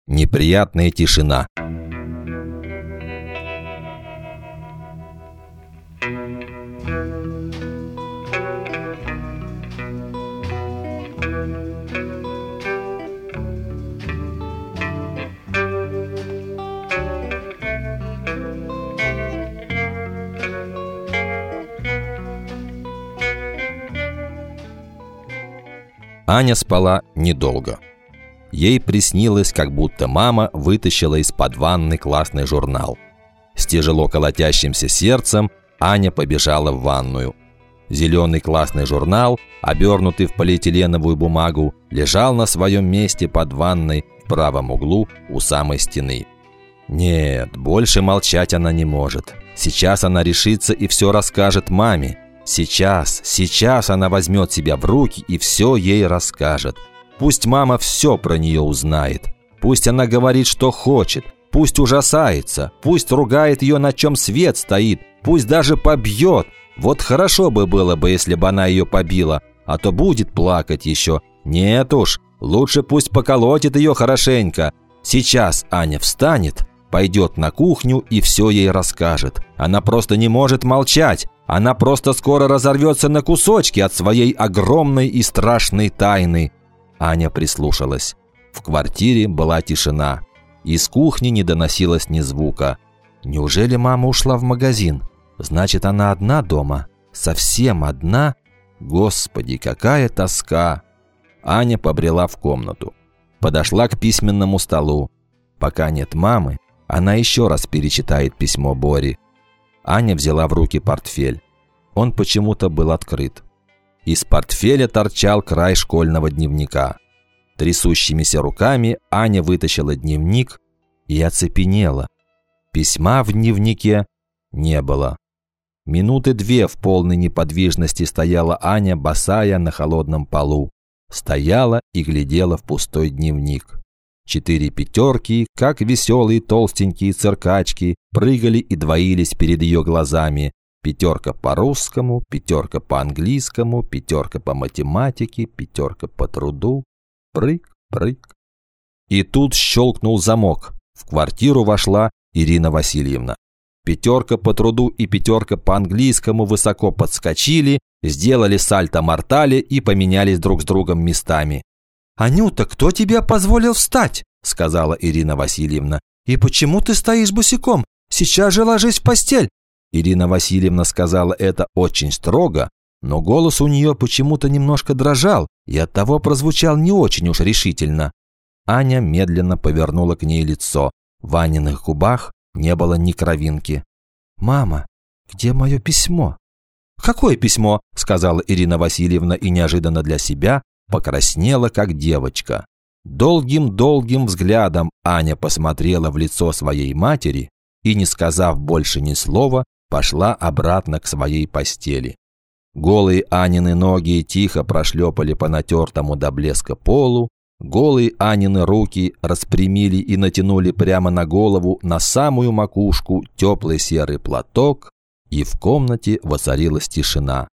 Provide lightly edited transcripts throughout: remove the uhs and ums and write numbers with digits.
Неприятная тишина. Аня спала недолго. Ей приснилось, как будто мама вытащила из-под ванны классный журнал. С тяжело колотящимся сердцем Аня побежала в ванную. Зеленый классный журнал, обернутый в полиэтиленовую бумагу, лежал на своем месте под ванной в правом углу у самой стены. Нет, больше молчать она не может. Сейчас она решится и все расскажет маме. Сейчас она возьмет себя в руки и все ей расскажет. Пусть мама все про нее узнает. Пусть она говорит, что хочет. Пусть ужасается. Пусть ругает ее, на чем свет стоит. Пусть даже побьет. Вот хорошо бы было бы, если бы она ее побила. А то будет плакать еще. Нет уж, лучше пусть поколотит ее хорошенько. Сейчас Аня встанет, пойдет на кухню и все ей расскажет. Она просто не может молчать. Она просто скоро разорвется на кусочки от своей огромной и страшной тайны. Аня прислушалась. В квартире была тишина. Из кухни не доносилось ни звука. Неужели мама ушла в магазин? Значит, она одна дома? Совсем одна? Господи, какая тоска! Аня побрела в комнату. Подошла к письменному столу. Пока нет мамы, она еще раз перечитает письмо Бори. Аня взяла в руки портфель. Он почему-то был открыт. Из портфеля торчал край школьного дневника. Трясущимися руками Аня вытащила дневник и оцепенела. Письма в дневнике не было. Минуты 2 в полной неподвижности стояла Аня, босая на холодном полу. Стояла и глядела в пустой дневник. 4 пятерки, как веселые толстенькие циркачки, прыгали и двоились перед ее глазами. 5 по-русскому, 5 по-английскому, 5 по математике, 5 по труду. Прыг, прыг. И тут щелкнул замок. В квартиру вошла Ирина Васильевна. 5 по труду и 5 по английскому высоко подскочили, сделали сальто-мортале и поменялись друг с другом местами. «Анюта, кто тебе позволил встать?» – сказала Ирина Васильевна. «И почему ты стоишь босиком? Сейчас же ложись в постель!» Ирина Васильевна сказала это очень строго, но голос у нее почему-то немножко дрожал и оттого прозвучал не очень уж решительно. Аня медленно повернула к ней лицо. В Аниных губах не было ни кровинки. «Мама, где мое письмо?» «Какое письмо?» – сказала Ирина Васильевна и неожиданно для себя покраснела, как девочка. Долгим-долгим взглядом Аня посмотрела в лицо своей матери и, не сказав больше ни слова, пошла обратно к своей постели. Голые Анины ноги тихо прошлепали по натертому до блеска полу, голые Анины руки распрямили и натянули прямо на голову, на самую макушку, теплый серый платок, и в комнате воцарилась тишина.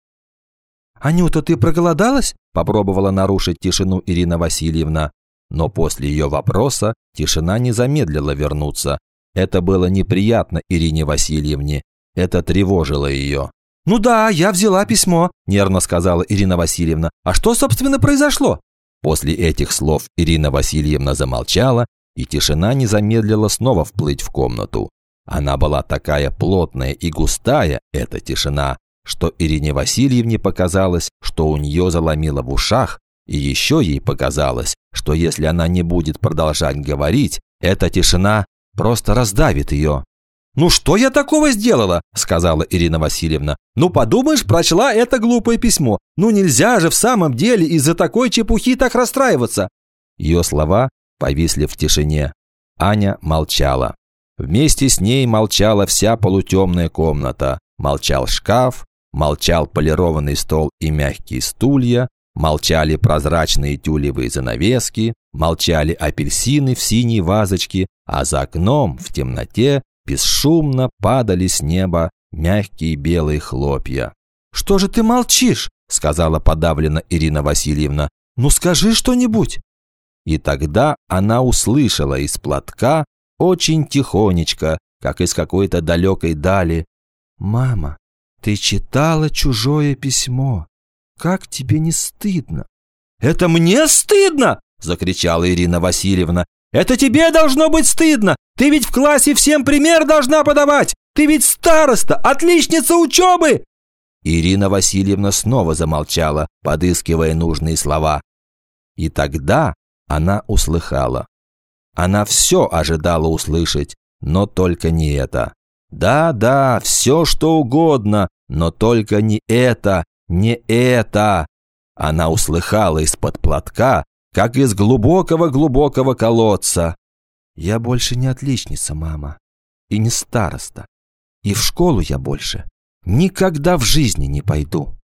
«Анюта, ты проголодалась?» – попробовала нарушить тишину Ирина Васильевна. Но после ее вопроса тишина не замедлила вернуться. Это было неприятно Ирине Васильевне. Это тревожило ее. «Ну да, я взяла письмо», – нервно сказала Ирина Васильевна. «А что, собственно, произошло?» После этих слов Ирина Васильевна замолчала, и тишина не замедлила снова вплыть в комнату. Она была такая плотная и густая, эта тишина, что Ирине Васильевне показалось, что у нее заломило в ушах, и еще ей показалось, что если она не будет продолжать говорить, эта тишина просто раздавит ее. «Ну что я такого сделала?» – сказала Ирина Васильевна. «Ну подумаешь, прочла это глупое письмо. Ну нельзя же в самом деле из-за такой чепухи так расстраиваться». Ее слова повисли в тишине. Аня молчала. Вместе с ней молчала вся полутемная комната. Молчал шкаф, молчал полированный стол и мягкие стулья, молчали прозрачные тюлевые занавески, молчали апельсины в синей вазочке, а за окном в темноте бесшумно падали с неба мягкие белые хлопья. «Что же ты молчишь?» – сказала подавленно Ирина Васильевна. «Ну скажи что-нибудь». И тогда она услышала из платка очень тихонечко, как из какой-то далекой дали: «Мама, ты читала чужое письмо. Как тебе не стыдно?» «Это мне стыдно!» – закричала Ирина Васильевна. «Это тебе должно быть стыдно! Ты ведь в классе всем пример должна подавать! Ты ведь староста, отличница учебы!» Ирина Васильевна снова замолчала, подыскивая нужные слова. И тогда она услыхала. Она все ожидала услышать, но только не это. Да, все что угодно, но только не это, не это. Она услыхала из-под платка, как из глубокого-глубокого колодца: «Я больше не отличница, мама, и не староста, и в школу я больше никогда в жизни не пойду».